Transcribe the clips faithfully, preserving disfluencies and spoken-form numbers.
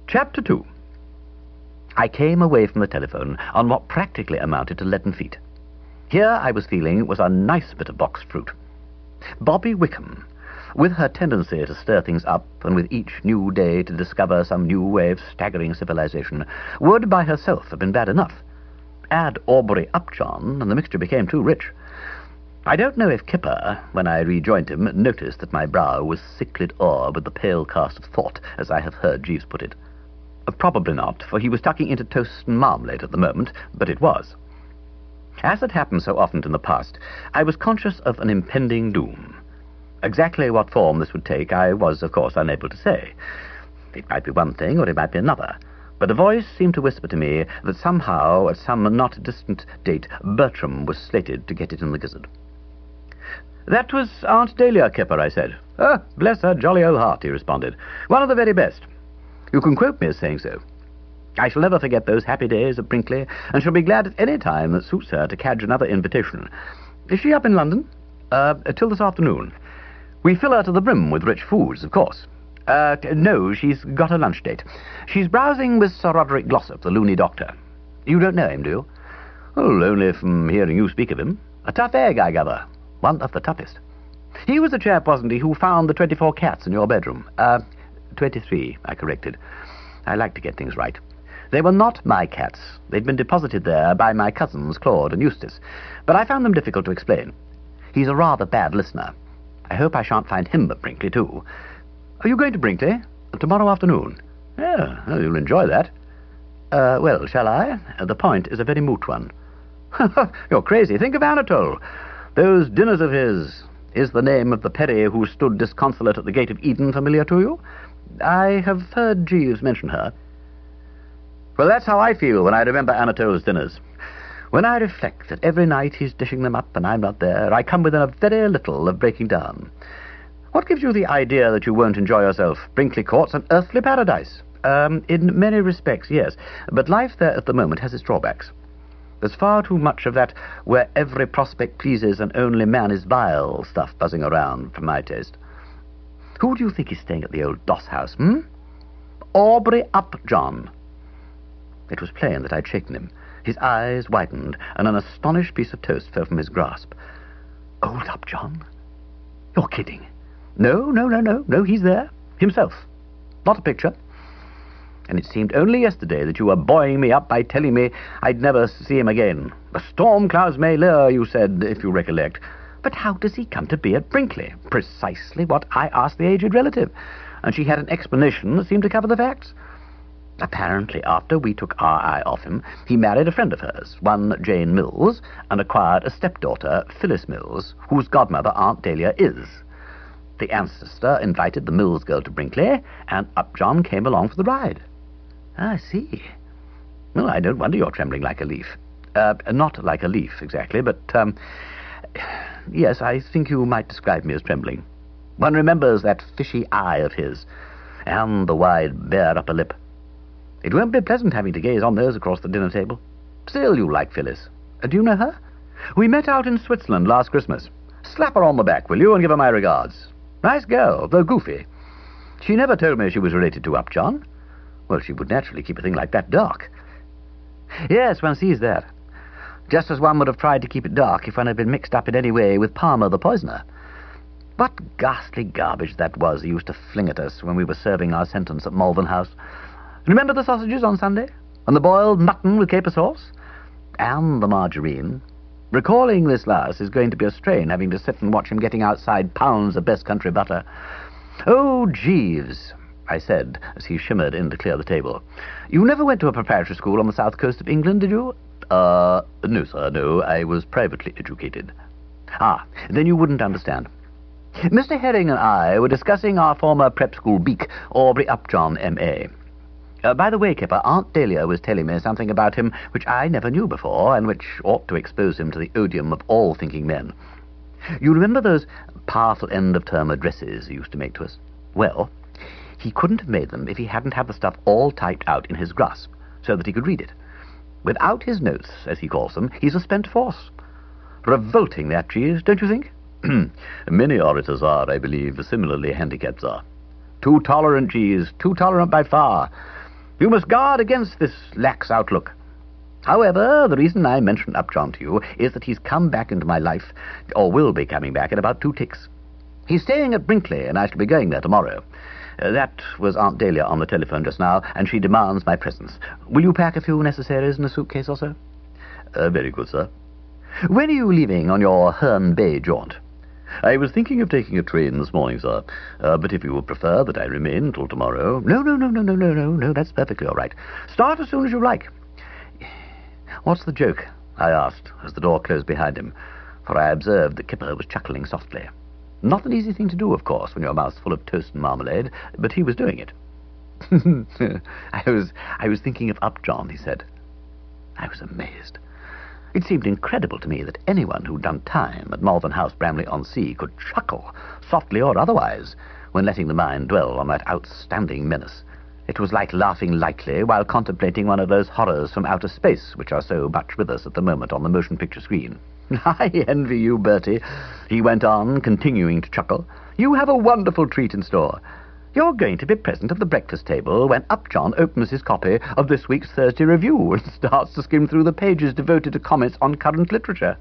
Chapter two. I came away from the telephone on what practically amounted to leaden feet. Here I was feeling was a nice bit of boxed fruit. Bobby Wickham, with her tendency to stir things up, and with each new day to discover some new way of staggering civilization, would by herself have been bad enough. Add Aubrey Upjohn, and the mixture became too rich. I don't know if Kipper, when I rejoined him, noticed that my brow was cichlid o'er with the pale cast of thought, as I have heard Jeeves put it. Probably not, for he was tucking into toast and marmalade at the moment, but it was. As had happened so often in the past, I was conscious of an impending doom. Exactly what form this would take I was, of course, unable to say. It might be one thing, or it might be another, but a voice seemed to whisper to me that somehow, at some not distant date, Bertram was slated to get it in the gizzard. "That was Aunt Dahlia, Kipper," I said. "Oh, bless her jolly old heart," he responded. "One of the very best. You can quote me as saying so. I shall never forget those happy days at Brinkley, and shall be glad at any time that suits her to catch another invitation. Is she up in London?" Uh, till this afternoon. We fill her to the brim with rich foods, of course. Uh, no, she's got a lunch date. She's browsing with Sir Roderick Glossop, the loony doctor. You don't know him, do you?" "Oh, only from hearing you speak of him. A tough egg, I gather. One of the toughest. He was the chap, wasn't he, who found the twenty-four cats in your bedroom? Uh, twenty-three, I corrected. I like to get things right. They were not my cats. They'd been deposited there by my cousins, Claude and Eustace, but I found them difficult to explain. He's a rather bad listener. I hope I shan't find him at Brinkley, too. Are you going to Brinkley? Tomorrow afternoon? Yeah, well, you'll enjoy that. Uh, well, shall I? Uh, the point is a very moot one." "You're crazy. Think of Anatole. Those dinners of his. Is the name of the Peri who stood disconsolate at the gate of Eden familiar to you?" "I have heard Jeeves mention her." "Well, that's how I feel when I remember Anatole's dinners. When I reflect that every night he's dishing them up and I'm not there, I come within a very little of breaking down. What gives you the idea that you won't enjoy yourself? Brinkley Court's an earthly paradise. Um, in many respects, yes, but life there at the moment has its drawbacks. There's far too much of that where every prospect pleases and only man is vile stuff buzzing around, for my taste. Who do you think is staying at the old Doss house, hmm? Aubrey Upjohn." It was plain that I'd shaken him. His eyes widened, and an astonished piece of toast fell from his grasp. "Old Upjohn? You're kidding." No, no, no, no, no, he's there. Himself. Not a picture. And it seemed only yesterday that you were buoying me up by telling me I'd never see him again. The storm clouds may lure, you said, if you recollect. But how does he come to be at Brinkley? Precisely what I asked the aged relative, and she had an explanation that seemed to cover the facts. Apparently, after we took our eye off him, he married a friend of hers, one Jane Mills, and acquired a stepdaughter, Phyllis Mills, whose godmother Aunt Dahlia is. The ancestor invited the Mills girl to Brinkley, and Upjohn came along for the ride." "I see. Well, I don't wonder you're trembling like a leaf. Uh, not like a leaf, exactly, but, um, yes, I think you might describe me as trembling. One remembers that fishy eye of his, and the wide, bare upper lip. It won't be pleasant having to gaze on those across the dinner table. Still, you like Phyllis. Uh, do you know her? We met out in Switzerland last Christmas. Slap her on the back, will you, and give her my regards. Nice girl, though goofy. She never told me she was related to Upjohn. Well, she would naturally keep a thing like that dark." "Yes, one sees that. Just as one would have tried to keep it dark if one had been mixed up in any way with Palmer the poisoner. What ghastly garbage that was he used to fling at us when we were serving our sentence at Malvern House. Remember the sausages on Sunday? And the boiled mutton with caper sauce? And the margarine. Recalling this last is going to be a strain, having to sit and watch him getting outside pounds of best country butter. Oh, Jeeves," I said, as he shimmered in to clear the table. "You never went to a preparatory school on the south coast of England, did you?" Uh, no, sir, no. I was privately educated." "Ah, then you wouldn't understand. Mister Herring and I were discussing our former prep school beak, Aubrey Upjohn, M A Uh, by the way, Kipper, Aunt Dahlia was telling me something about him which I never knew before, and which ought to expose him to the odium of all thinking men. You remember those powerful end-of-term addresses he used to make to us? Well, he couldn't have made them if he hadn't had the stuff all typed out in his grasp, so that he could read it. Without his notes, as he calls them, he's a spent force. Revolting, that Jeeves, don't you think? Many orators are, I believe, similarly handicapped, sir. Too tolerant, Jeeves, too tolerant by far. You must guard against this lax outlook. However, the reason I mentioned Upjohn to you is that he's come back into my life, or will be coming back in about two ticks. He's staying at Brinkley, and I shall be going there tomorrow. Uh, that was Aunt Dahlia on the telephone just now, and she demands my presence. Will you pack a few necessaries in a suitcase or so? Uh, very good, sir. When are you leaving on your Herne Bay jaunt? I was thinking of taking a train this morning, sir, uh, but if you would prefer that I remain until tomorrow... No, no, no, no, no, no, no, no, that's perfectly all right. Start as soon as you like. What's the joke? I asked, as the door closed behind him, for I observed that Kipper was chuckling softly. Not an easy thing to do, of course, when your mouth's full of toast and marmalade, but he was doing it. I was I was thinking of Upjohn, he said. I was amazed. It seemed incredible to me that anyone who'd done time at Malvern House, Bramley-on-Sea, could chuckle, softly or otherwise, when letting the mind dwell on that outstanding menace. It was like laughing lightly while contemplating one of those horrors from outer space which are so much with us at the moment on the motion picture screen. I envy you, Bertie, he went on, continuing to chuckle. You have a wonderful treat in store. You're going to be present at the breakfast table when Upjohn opens his copy of this week's Thursday Review and starts to skim through the pages devoted to comments on current literature.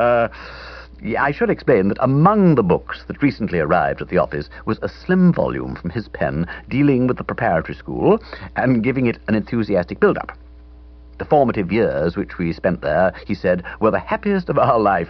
I should explain that among the books that recently arrived at the office was a slim volume from his pen dealing with the preparatory school and giving it an enthusiastic build-up. The formative years which we spent there, he said, were the happiest of our life.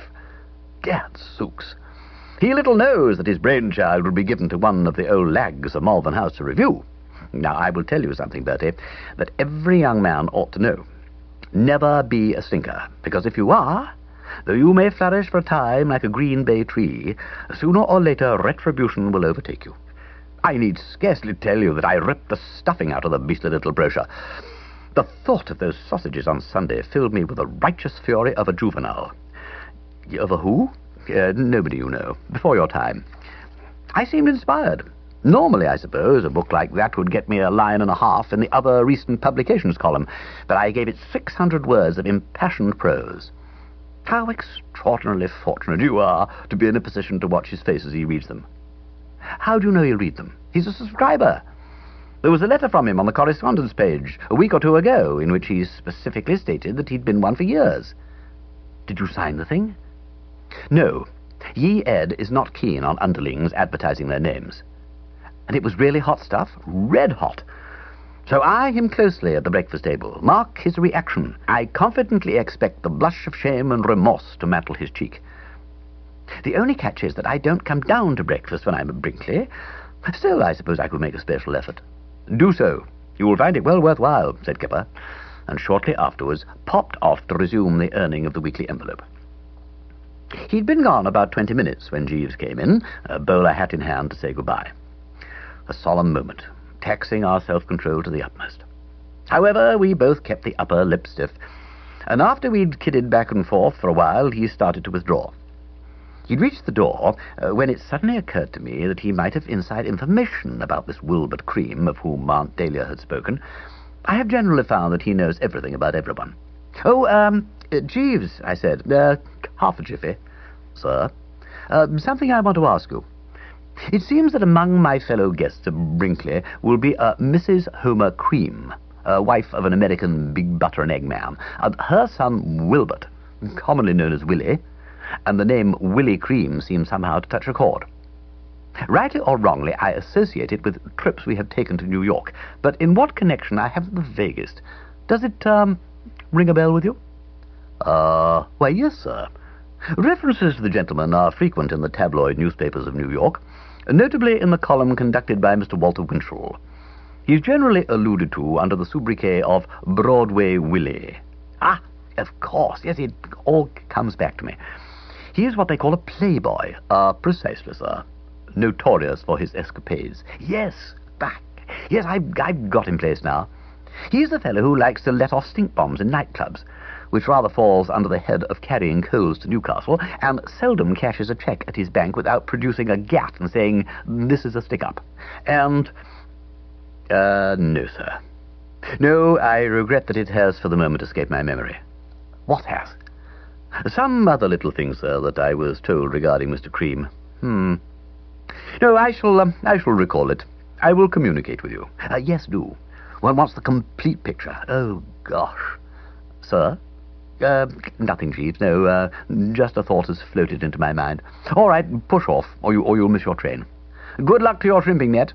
Gadzooks! He little knows that his brainchild will be given to one of the old lags of Malvern House to review. Now, I will tell you something, Bertie, that every young man ought to know. Never be a stinker, because if you are, though you may flourish for a time like a green bay tree, sooner or later retribution will overtake you. I need scarcely tell you that I ripped the stuffing out of the beastly little brochure. The thought of those sausages on Sunday filled me with the righteous fury of a juvenile. Of a who? Uh, nobody you know. Before your time. I seemed inspired. Normally, I suppose, a book like that would get me a line and a half in the other recent publications column, but I gave it six hundred words of impassioned prose. How extraordinarily fortunate you are to be in a position to watch his face as he reads them. How do you know he'll read them? He's a subscriber. There was a letter from him on the correspondence page a week or two ago in which he specifically stated that he'd been one for years. Did you sign the thing? No. Ye Ed is not keen on underlings advertising their names. And it was really hot stuff, red hot. So eye him closely at the breakfast table. Mark his reaction. I confidently expect the blush of shame and remorse to mantle his cheek. The only catch is that I don't come down to breakfast when I'm at Brinkley. Still, I suppose I could make a special effort. Do so. You will find it well worthwhile, said Kipper, and shortly afterwards popped off to resume the earning of the weekly envelope. He'd been gone about twenty minutes when Jeeves came in, a bowler hat in hand, to say goodbye. A solemn moment, taxing our self-control to the utmost. However, we both kept the upper lip stiff, and after we'd kidded back and forth for a while, he started to withdraw. He'd reached the door uh, when it suddenly occurred to me that he might have inside information about this Wilbert Cream of whom Aunt Dahlia had spoken. I have generally found that he knows everything about everyone. Oh, um, uh, Jeeves, I said, uh, half a jiffy. Sir, uh, something I want to ask you. It seems that among my fellow guests at Brinkley will be a Missus Homer Cream, uh, wife of an American big butter and egg man. Uh, her son Wilbert, commonly known as Willie, and the name Willie Cream seems somehow to touch a chord. Rightly or wrongly, I associate it with trips we have taken to New York, but in what connection I haven't the vaguest. Does it, um, ring a bell with you? Uh, why, yes, sir. References to the gentleman are frequent in the tabloid newspapers of New York, notably in the column conducted by Mister Walter Winchell. He is generally alluded to under the sobriquet of Broadway Willie. Ah, of course, yes, it all comes back to me. He is what they call a playboy. Uh, precisely, sir. Notorious for his escapades. Yes, back. Yes, I've, I've got him placed now. He's the fellow who likes to let off stink bombs in nightclubs, which rather falls under the head of carrying coals to Newcastle, and seldom cashes a cheque at his bank without producing a gat and saying, "This is a stick-up." And, uh, no, sir. No, I regret that it has for the moment escaped my memory. What has? Some other little thing, sir, that I was told regarding Mister Cream. Hmm. No, I shall, um, I shall recall it. I will communicate with you. Uh, yes, do. One wants the complete picture. Oh, gosh. Sir? Uh, nothing, Jeeves, no, uh, just a thought has floated into my mind. All right, push off, or, you, or you'll miss your train. Good luck to your shrimping net.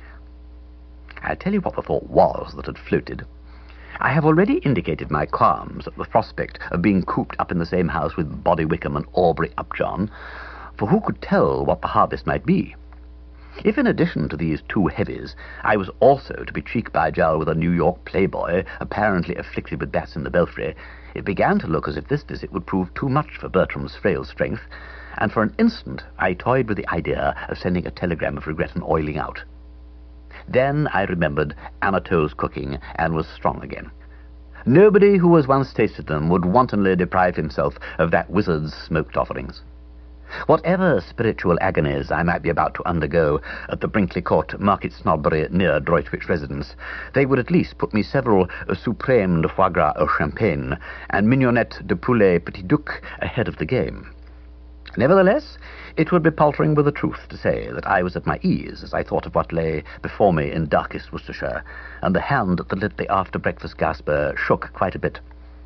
I'll tell you what the thought was that had floated. I have already indicated my qualms at the prospect of being cooped up in the same house with Bobby Wickham and Aubrey Upjohn, for who could tell what the harvest might be? If, in addition to these two heavies, I was also to be cheek by jowl with a New York playboy, apparently afflicted with bats in the belfry, it began to look as if this visit would prove too much for Bertram's frail strength, and for an instant I toyed with the idea of sending a telegram of regret and oiling out. Then I remembered Anatole's cooking and was strong again. Nobody who has once tasted them would wantonly deprive himself of that wizard's smoked offerings. Whatever spiritual agonies I might be about to undergo at the Brinkley Court market snobbery near Droitwich residence, they would at least put me several uh, suprême de foie gras au champagne and mignonette de poulet petit duc ahead of the game. Nevertheless, it would be paltering with the truth to say that I was at my ease as I thought of what lay before me in darkest Worcestershire, and the hand that lit the after-breakfast gasper shook quite a bit.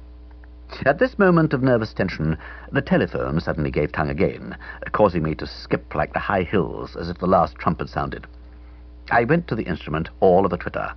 At this moment of nervous tension, the telephone suddenly gave tongue again, causing me to skip like the high hills as if the last trumpet sounded. I went to the instrument, all of a twitter.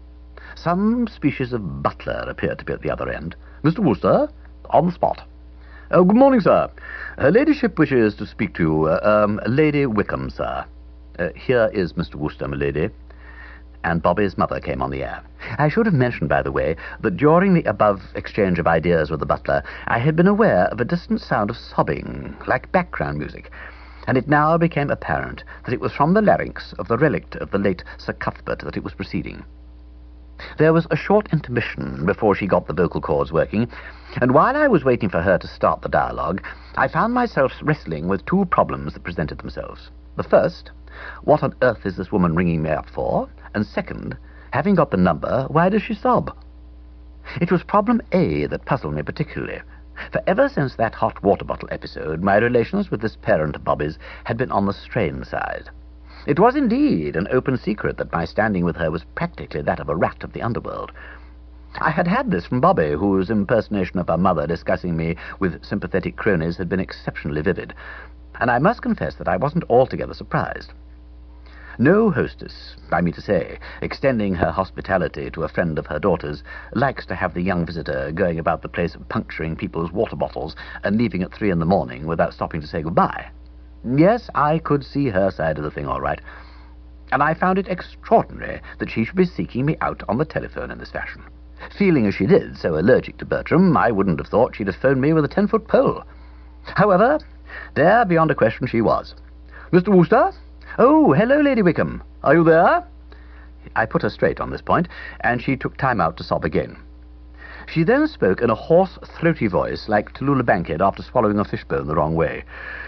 Some species of butler appeared to be at the other end. Mister Wooster, on the spot. Oh, good morning, sir. Her ladyship wishes to speak to you. Uh, um, Lady Wickham, sir. Uh, here is Mister Wooster, my lady. And Bobby's mother came on the air. I should have mentioned, by the way, that during the above exchange of ideas with the butler, I had been aware of a distant sound of sobbing, like background music, and it now became apparent that it was from the larynx of the relict of the late Sir Cuthbert that it was proceeding. There was a short intermission before she got the vocal cords working, and while I was waiting for her to start the dialogue, I found myself wrestling with two problems that presented themselves. The first, what on earth is this woman ringing me up for? And second, having got the number, why does she sob? It was problem A that puzzled me particularly, for ever since that hot water bottle episode, my relations with this parent of Bobby's had been on the strained side. It was indeed an open secret that my standing with her was practically that of a rat of the underworld. I had had this from Bobby, whose impersonation of her mother discussing me with sympathetic cronies had been exceptionally vivid, and I must confess that I wasn't altogether surprised. No hostess, I mean to say, extending her hospitality to a friend of her daughter's, likes to have the young visitor going about the place puncturing people's water bottles and leaving at three in the morning without stopping to say goodbye. Yes, I could see her side of the thing all right, and I found it extraordinary that she should be seeking me out on the telephone in this fashion. Feeling as she did, so allergic to Bertram, I wouldn't have thought she'd have phoned me with a ten-foot pole. However, there beyond a question she was. Mister Wooster? Oh, hello, Lady Wickham. Are you there? I put her straight on this point, and she took time out to sob again. She then spoke in a hoarse, throaty voice, like Tallulah Bankhead after swallowing a fishbone the wrong way.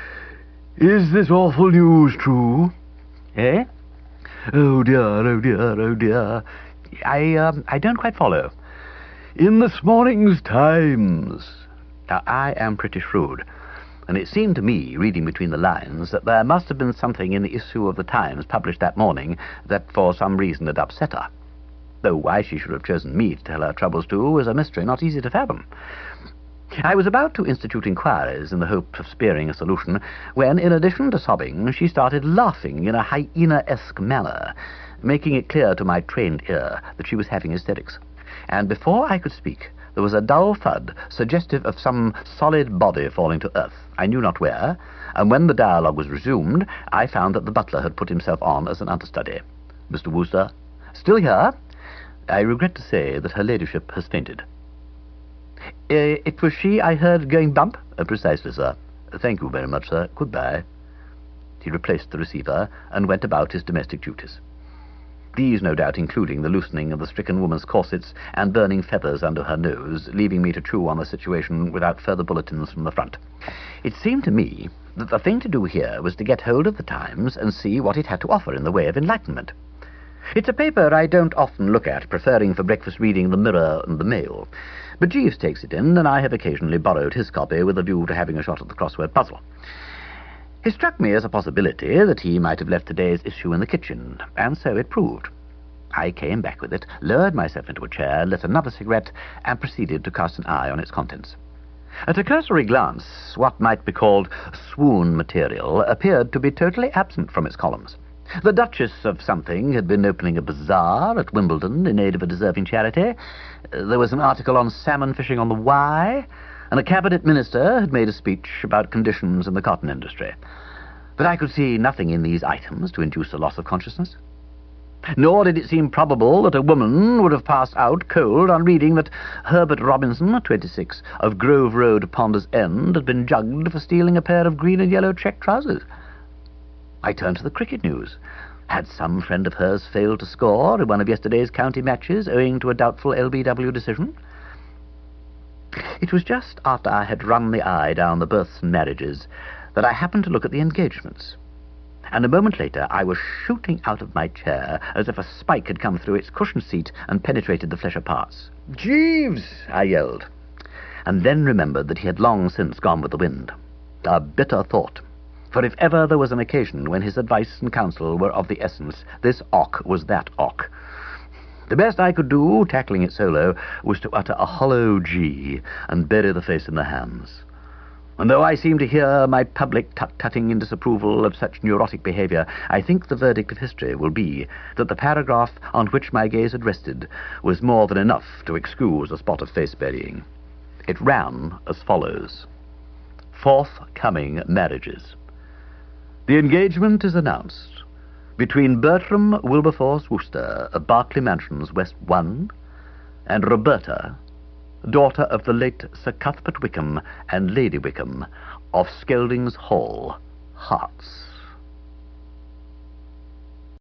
Is this awful news true? Eh? Oh, dear, oh, dear, oh, dear. I, um, I don't quite follow. In this morning's Times. Now, I am pretty shrewd, and it seemed to me, reading between the lines, that there must have been something in the issue of the Times published that morning that for some reason had upset her. Though why she should have chosen me to tell her troubles to was a mystery not easy to fathom. I was about to institute inquiries in the hope of spearing a solution, when, in addition to sobbing, she started laughing in a hyena-esque manner, making it clear to my trained ear that she was having hysterics. And before I could speak, there was a dull thud, suggestive of some solid body falling to earth, I knew not where, and when the dialogue was resumed, I found that the butler had put himself on as an understudy. Mister Wooster? Still here? I regret to say that her ladyship has fainted. Uh, it was she I heard going bump? Uh, precisely, sir. Thank you very much, sir. Goodbye. He replaced the receiver and went about his domestic duties. These, no doubt, including the loosening of the stricken woman's corsets and burning feathers under her nose, leaving me to chew on the situation without further bulletins from the front. It seemed to me that the thing to do here was to get hold of the Times and see what it had to offer in the way of enlightenment. It's a paper I don't often look at, preferring for breakfast reading the Mirror and the Mail, but Jeeves takes it in, and I have occasionally borrowed his copy with a view to having a shot at the crossword puzzle. It struck me as a possibility that he might have left today's issue in the kitchen, and so it proved. I came back with it, lowered myself into a chair, lit another cigarette, and proceeded to cast an eye on its contents. At a cursory glance, what might be called swoon material appeared to be totally absent from its columns. The Duchess of something had been opening a bazaar at Wimbledon in aid of a deserving charity. There was an article on salmon fishing on the Wye, and a cabinet minister had made a speech about conditions in the cotton industry. But I could see nothing in these items to induce a loss of consciousness. Nor did it seem probable that a woman would have passed out cold on reading that Herbert Robinson, twenty-six, of Grove Road, Ponders End, had been jugged for stealing a pair of green and yellow check trousers. I turned to the cricket news. Had some friend of hers failed to score in one of yesterday's county matches owing to a doubtful L B W decision? It was just after I had run the eye down the births and marriages that I happened to look at the engagements. And a moment later I was shooting out of my chair as if a spike had come through its cushioned seat and penetrated the flesher parts. "Jeeves!" I yelled, and then remembered that he had long since gone with the wind. A bitter thought, for if ever there was an occasion when his advice and counsel were of the essence, this ock was that ock. The best I could do, tackling it solo, was to utter a hollow G and bury the face in the hands. And though I seem to hear my public tut-tutting in disapproval of such neurotic behaviour, I think the verdict of history will be that the paragraph on which my gaze had rested was more than enough to excuse a spot of face-burying. It ran as follows. Forthcoming marriages. The engagement is announced between Bertram Wilberforce Wooster of Berkeley Mansions, West one, and Roberta, daughter of the late Sir Cuthbert Wickham and Lady Wickham of Skeldings Hall, Herts.